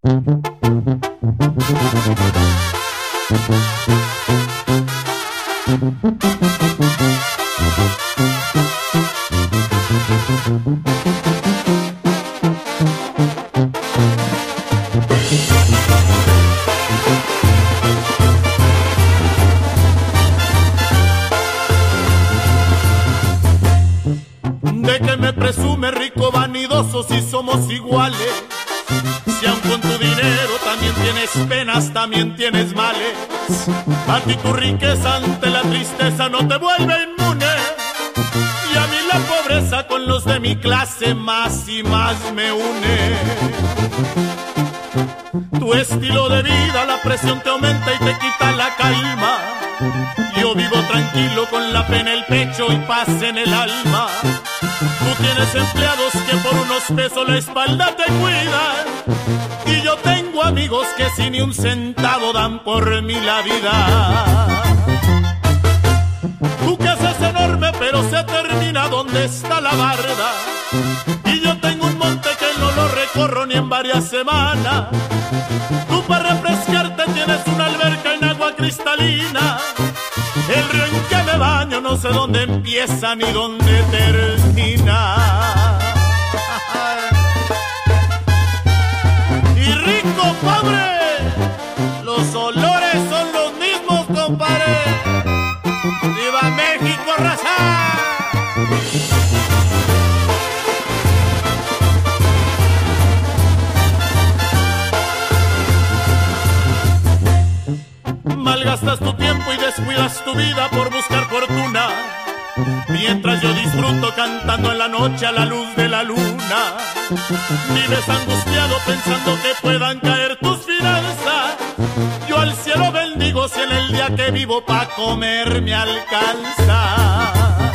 ¿De qué me presume rico vanidoso si somos iguales? Si aun con tu dinero también tienes penas, también tienes males. A ti tu riqueza ante la tristeza no te vuelve inmune, y a mí la pobreza con los de mi clase más y más me une. Tu estilo de vida, la presión te aumenta y te quita la calma. Yo vivo tranquilo con la pena en el pecho y paz en el alma. Tú tienes empleados que por unos pesos la espalda te cuidan, y yo tengo amigos que sin ni un centavo dan por mí la vida. Tu casa es enorme pero se termina donde está la barda, y yo tengo un monte que no lo recorro ni en varias semanas. Tú para refrescarte tienes una alberca en agua cristalina. El río en que me baño no sé dónde empieza ni dónde termina. Y rico, pobre, los olores son los mismos, compadre. ¡Viva México, raza! Malgastas tu tiempo y descuidas tu vida por buscar fortuna, mientras yo disfruto cantando en la noche a la luz de la luna. Vives angustiado pensando que puedan caer tus finanzas. Yo al cielo bendigo si en el día que vivo pa' comer me alcanza.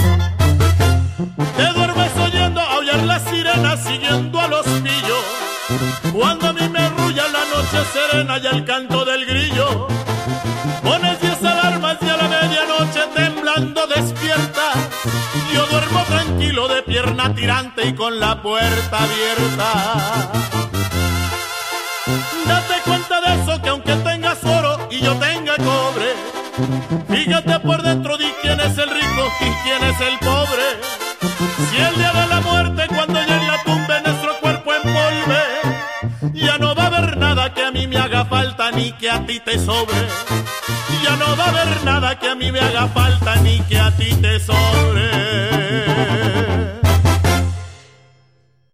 Te duermes oyendo aullar las sirenas siguiendo a los pillos, cuando a mí me arrulla la noche serena y el canto del grillo. Pones 10 alarmas y a la medianoche temblando despierta. Yo duermo tranquilo de pierna tirante y con la puerta abierta. Date cuenta de eso, que aunque tengas oro y yo tenga cobre, fíjate por dentro, di quién es el rico y quién es el pobre. Si el día de la muerte, cuando ya en la tumba nuestro cuerpo empolve, ya no va a haber nada que a mí me haga falta ni que a ti te sobre. Ya no va a haber nada que a mí me haga falta ni que a ti te sobre.